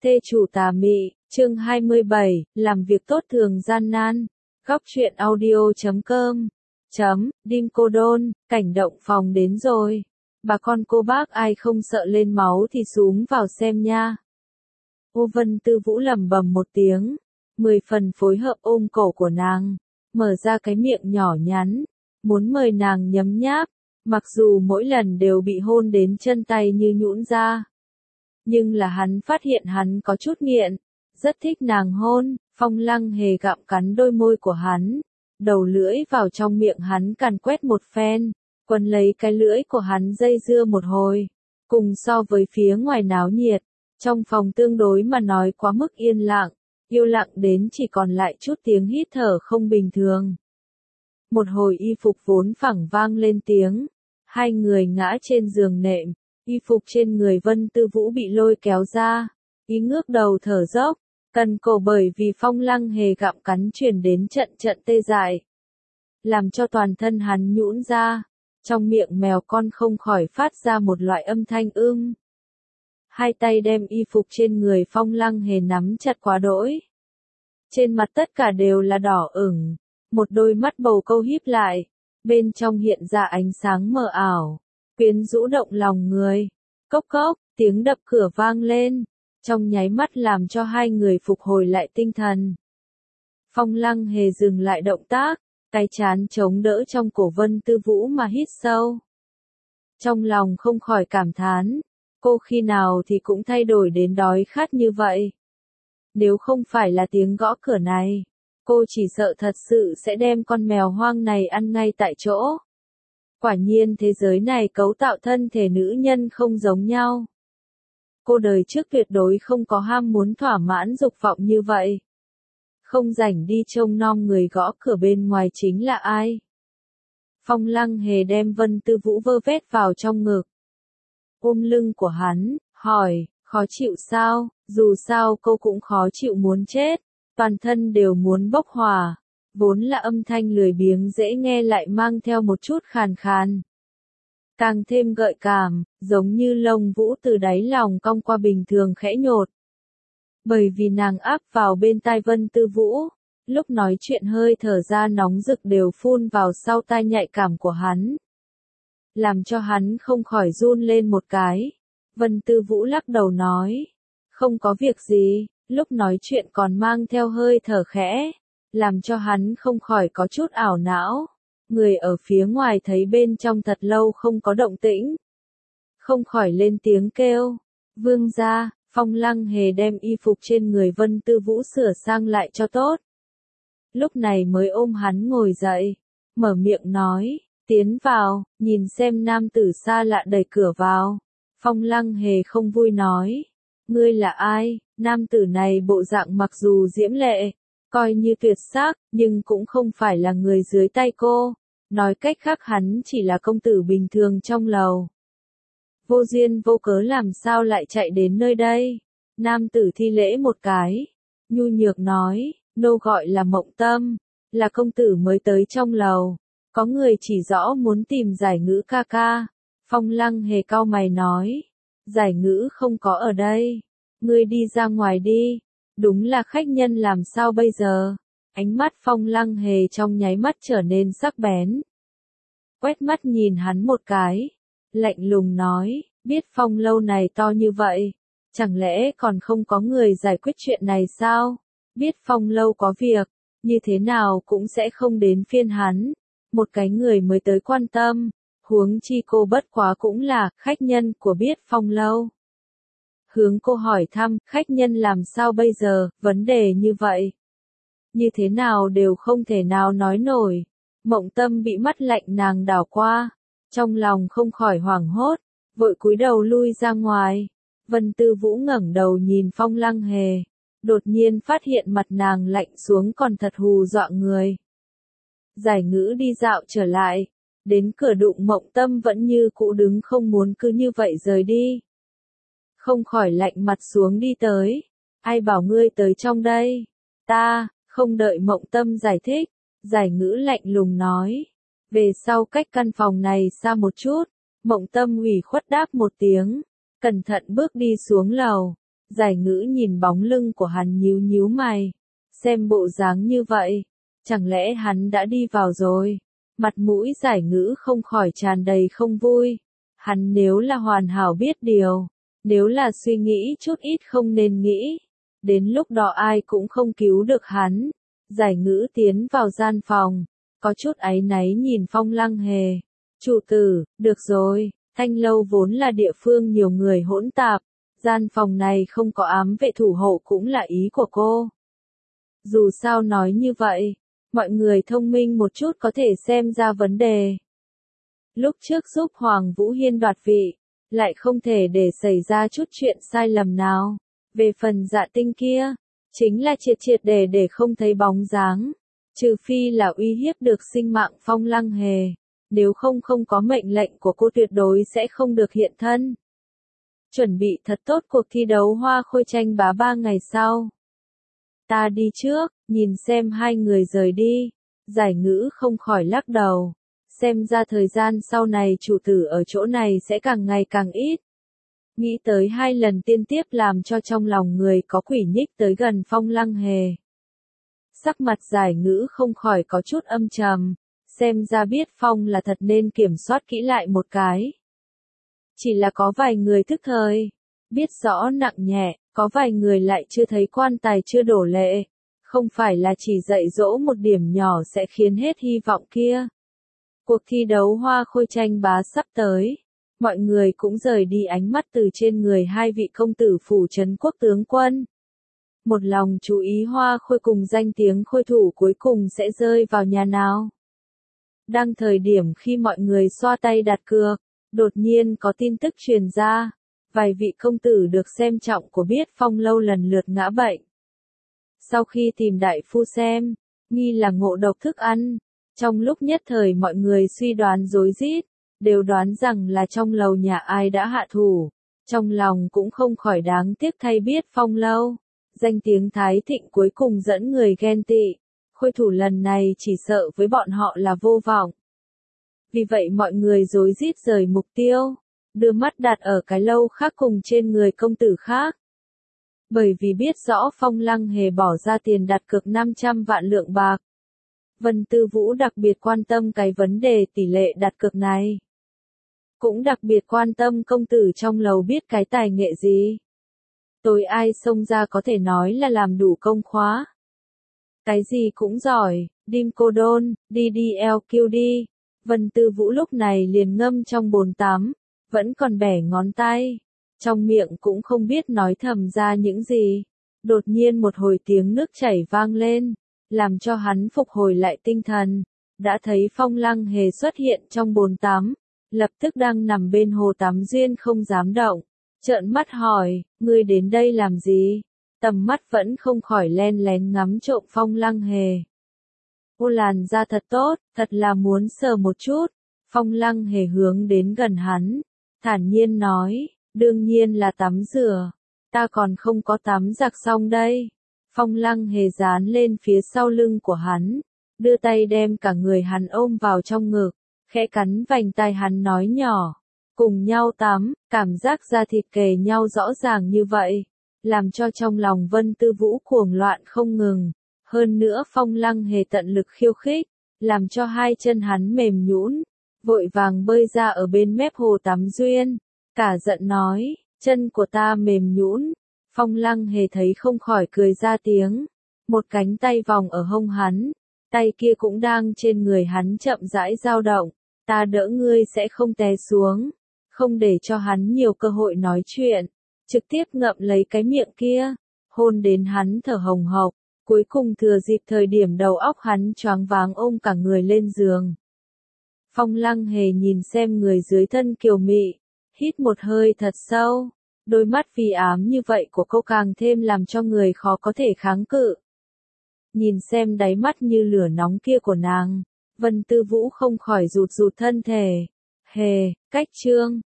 Thê chủ tà mị, chương 27, làm việc tốt thường gian nan. Góc truyện audio.com Đinh Cô Đôn, cảnh động phòng đến rồi. Bà con cô bác ai không sợ lên máu thì xuống vào xem nha. Ô Vân Tư Vũ lẩm bẩm một tiếng, 10 phần phối hợp ôm cổ của nàng, mở ra cái miệng nhỏ nhắn, muốn mời nàng nhấm nháp, mặc dù mỗi lần đều bị hôn đến chân tay như nhũn ra. Nhưng là hắn phát hiện hắn có chút nghiện, rất thích nàng hôn. Phong Lăng Hề gặm cắn đôi môi của hắn, đầu lưỡi vào trong miệng hắn càn quét một phen, quấn lấy cái lưỡi của hắn dây dưa một hồi. Cùng so với phía ngoài náo nhiệt, trong phòng tương đối mà nói quá mức yên lặng, yêu lặng đến chỉ còn lại chút tiếng hít thở không bình thường. Một hồi y phục vốn phẳng vang lên tiếng, hai người ngã trên giường nệm, y phục trên người Vân Tư Vũ bị lôi kéo ra, y ngước đầu thở dốc, cần cổ bởi vì Phong Lăng Hề gặm cắn truyền đến trận trận tê dại, làm cho toàn thân hắn nhũn ra, trong miệng mèo con không khỏi phát ra một loại âm thanh hai tay đem y phục trên người Phong Lăng Hề nắm chặt quá đỗi. Trên mặt tất cả đều là đỏ ửng, một đôi mắt bầu câu híp lại, bên trong hiện ra ánh sáng mờ ảo, quyến rũ động lòng người. Cốc cốc, tiếng đập cửa vang lên, trong nháy mắt làm cho hai người phục hồi lại tinh thần. Phong Lăng Hề dừng lại động tác, cái trán chống đỡ trong cổ Vân Tư Vũ mà hít sâu. Trong lòng không khỏi cảm thán, cô khi nào thì cũng thay đổi đến đói khát như vậy. Nếu không phải là tiếng gõ cửa này, cô chỉ sợ thật sự sẽ đem con mèo hoang này ăn ngay tại chỗ. Quả nhiên thế giới này cấu tạo thân thể nữ nhân không giống nhau. Cô đời trước tuyệt đối không có ham muốn thỏa mãn dục vọng như vậy. Không rảnh đi trông nom người gõ cửa bên ngoài chính là ai. Phong Lăng Hề đem Vân Tư Vũ vơ vét vào trong ngực, ôm lưng của hắn, hỏi, khó chịu sao? Dù sao cô cũng khó chịu muốn chết, toàn thân đều muốn bốc hỏa. Vốn là âm thanh lười biếng dễ nghe lại mang theo một chút khàn khàn, càng thêm gợi cảm, giống như lông vũ từ đáy lòng cong qua bình thường khẽ nhột. Bởi vì nàng áp vào bên tai Vân Tư Vũ, lúc nói chuyện hơi thở ra nóng rực đều phun vào sau tai nhạy cảm của hắn, làm cho hắn không khỏi run lên một cái. Vân Tư Vũ lắc đầu nói, không có việc gì, lúc nói chuyện còn mang theo hơi thở khẽ, làm cho hắn không khỏi có chút ảo não. Người ở phía ngoài thấy bên trong thật lâu không có động tĩnh, không khỏi lên tiếng kêu, vương gia. Phong Lăng Hề đem y phục trên người Vân Tư Vũ sửa sang lại cho tốt, lúc này mới ôm hắn ngồi dậy, mở miệng nói, tiến vào, nhìn xem nam tử xa lạ đẩy cửa vào. Phong Lăng Hề không vui nói, ngươi là ai? Nam tử này bộ dạng mặc dù diễm lệ, coi như tuyệt sắc, nhưng cũng không phải là người dưới tay cô. Nói cách khác hắn chỉ là công tử bình thường trong lầu. Vô duyên vô cớ làm sao lại chạy đến nơi đây? Nam tử thi lễ một cái, nhu nhược nói, nô gọi là Mộng Tâm, là công tử mới tới trong lầu, có người chỉ rõ muốn tìm Giải Ngữ ca ca. Phong Lăng Hề cau mày nói, Giải Ngữ không có ở đây, ngươi đi ra ngoài đi. Đúng là khách nhân làm sao bây giờ? Ánh mắt Phong Lăng Hề trong nháy mắt trở nên sắc bén. Quét mắt nhìn hắn một cái, lạnh lùng nói, biết Phong lâu này to như vậy, chẳng lẽ còn không có người giải quyết chuyện này sao? Biết Phong lâu có việc, như thế nào cũng sẽ không đến phiên hắn, một cái người mới tới quan tâm, huống chi cô bất quá cũng là khách nhân của biết Phong lâu. Hướng cô hỏi thăm, khách nhân làm sao bây giờ, vấn đề như vậy, như thế nào đều không thể nào nói nổi. Mộng Tâm bị mắt lạnh nàng đảo qua, trong lòng không khỏi hoảng hốt, vội cúi đầu lui ra ngoài. Vân Tư Vũ ngẩng đầu nhìn Phong Lăng Hề, đột nhiên phát hiện mặt nàng lạnh xuống còn thật hù dọa người. Giải Ngữ đi dạo trở lại, đến cửa đụng Mộng Tâm vẫn như cũ đứng không muốn cứ như vậy rời đi. Không khỏi lạnh mặt xuống đi tới, ai bảo ngươi tới trong đây? Ta, không đợi Mộng Tâm giải thích, Giải Ngữ lạnh lùng nói, về sau cách căn phòng này xa một chút. Mộng Tâm ủy khuất đáp một tiếng, cẩn thận bước đi xuống lầu. Giải Ngữ nhìn bóng lưng của hắn nhíu nhíu mày. Xem bộ dáng như vậy, chẳng lẽ hắn đã đi vào rồi? Mặt mũi Giải Ngữ không khỏi tràn đầy không vui. Hắn nếu là hoàn hảo biết điều, nếu là suy nghĩ chút ít không nên nghĩ, đến lúc đó ai cũng không cứu được hắn. Giải Ngữ tiến vào gian phòng, có chút áy náy nhìn Phong Lăng Hề. Chủ tử, được rồi, Thanh lâu vốn là địa phương nhiều người hỗn tạp, gian phòng này không có ám vệ thủ hộ cũng là ý của cô. Dù sao nói như vậy, mọi người thông minh một chút có thể xem ra vấn đề. Lúc trước giúp Hoàng Vũ Hiên đoạt vị, lại không thể để xảy ra chút chuyện sai lầm nào. Về phần Dạ Tinh kia, chính là triệt triệt để không thấy bóng dáng. Trừ phi là uy hiếp được sinh mạng Phong Lăng Hề. Nếu không có mệnh lệnh của cô tuyệt đối sẽ không được hiện thân. Chuẩn bị thật tốt cuộc thi đấu hoa khôi tranh bá 3 ngày sau. Ta đi trước, nhìn xem hai người rời đi. Giải Ngữ không khỏi lắc đầu. Xem ra thời gian sau này chủ tử ở chỗ này sẽ càng ngày càng ít. Nghĩ tới 2 lần liên tiếp làm cho trong lòng người có quỷ nhích tới gần Phong Lăng Hề. Sắc mặt Giải Ngữ không khỏi có chút âm trầm. Xem ra biết Phong là thật nên kiểm soát kỹ lại một cái. Chỉ là có vài người thức thời, biết rõ nặng nhẹ, có vài người lại chưa thấy quan tài chưa đổ lệ. Không phải là chỉ dạy dỗ một điểm nhỏ sẽ khiến hết hy vọng kia. Cuộc thi đấu hoa khôi tranh bá sắp tới. Mọi người cũng rời đi ánh mắt từ trên người hai vị công tử phủ trấn quốc tướng quân. Một lòng chú ý hoa khôi cùng danh tiếng khôi thủ cuối cùng sẽ rơi vào nhà nào. Đang thời điểm khi mọi người xoa tay đặt cược, đột nhiên có tin tức truyền ra. Vài vị công tử được xem trọng của Biết Phong lâu lần lượt ngã bệnh. Sau khi tìm đại phu xem, nghi là ngộ độc thức ăn. Trong lúc nhất thời mọi người suy đoán rối rít, đều đoán rằng là trong lầu nhà ai đã hạ thủ. Trong lòng cũng không khỏi đáng tiếc thay Biết Phong lâu. Danh tiếng Thái Thịnh cuối cùng dẫn người ghen tị. Khôi thủ lần này chỉ sợ với bọn họ là vô vọng. Vì vậy mọi người rối rít rời mục tiêu, đưa mắt đặt ở cái lâu khác cùng trên người công tử khác. Bởi vì biết rõ Phong Lăng Hề bỏ ra tiền đặt cược 500 vạn lượng bạc. Vân Tư Vũ đặc biệt quan tâm cái vấn đề tỷ lệ đặt cược này. Cũng đặc biệt quan tâm công tử trong lầu biết cái tài nghệ gì. Tối ai xông ra có thể nói là làm đủ công khóa. Cái gì cũng giỏi, Dim Cô Đôn, DDLQ đi. Vân Tư Vũ lúc này liền ngâm trong bồn tắm, vẫn còn bẻ ngón tay. Trong miệng cũng không biết nói thầm ra những gì. Đột nhiên một hồi tiếng nước chảy vang lên, làm cho hắn phục hồi lại tinh thần. Đã thấy Phong Lăng Hề xuất hiện trong bồn tắm, lập tức đang nằm bên hồ tắm duyên không dám động. Trợn mắt hỏi, ngươi đến đây làm gì? Tầm mắt vẫn không khỏi len lén ngắm trộm Phong Lăng Hề. Ô làn da thật tốt, thật là muốn sờ một chút. Phong Lăng Hề hướng đến gần hắn, thản nhiên nói, đương nhiên là tắm rửa. Ta còn không có tắm giặt xong đây. Phong Lăng Hề dán lên phía sau lưng của hắn, đưa tay đem cả người hắn ôm vào trong ngực, khẽ cắn vành tai hắn nói nhỏ. Cùng nhau tắm, cảm giác da thịt kề nhau rõ ràng như vậy, làm cho trong lòng Vân Tư Vũ cuồng loạn không ngừng. Hơn nữa Phong Lăng Hề tận lực khiêu khích, làm cho hai chân hắn mềm nhũn, vội vàng bơi ra ở bên mép hồ tắm duyên, cả giận nói, chân của ta mềm nhũn. Phong Lăng Hề thấy không khỏi cười ra tiếng, một cánh tay vòng ở hông hắn, tay kia cũng đang trên người hắn chậm rãi dao động, ta đỡ ngươi sẽ không té xuống, không để cho hắn nhiều cơ hội nói chuyện, trực tiếp ngậm lấy cái miệng kia, hôn đến hắn thở hồng hộc. Cuối cùng thừa dịp thời điểm đầu óc hắn choáng váng ôm cả người lên giường. Phong Lăng Hề nhìn xem người dưới thân kiều mị, hít một hơi thật sâu, đôi mắt vì ám như vậy của cô càng thêm làm cho người khó có thể kháng cự. Nhìn xem đáy mắt như lửa nóng kia của nàng, Vân Tư Vũ không khỏi rụt rụt thân thể. Hề, cách chương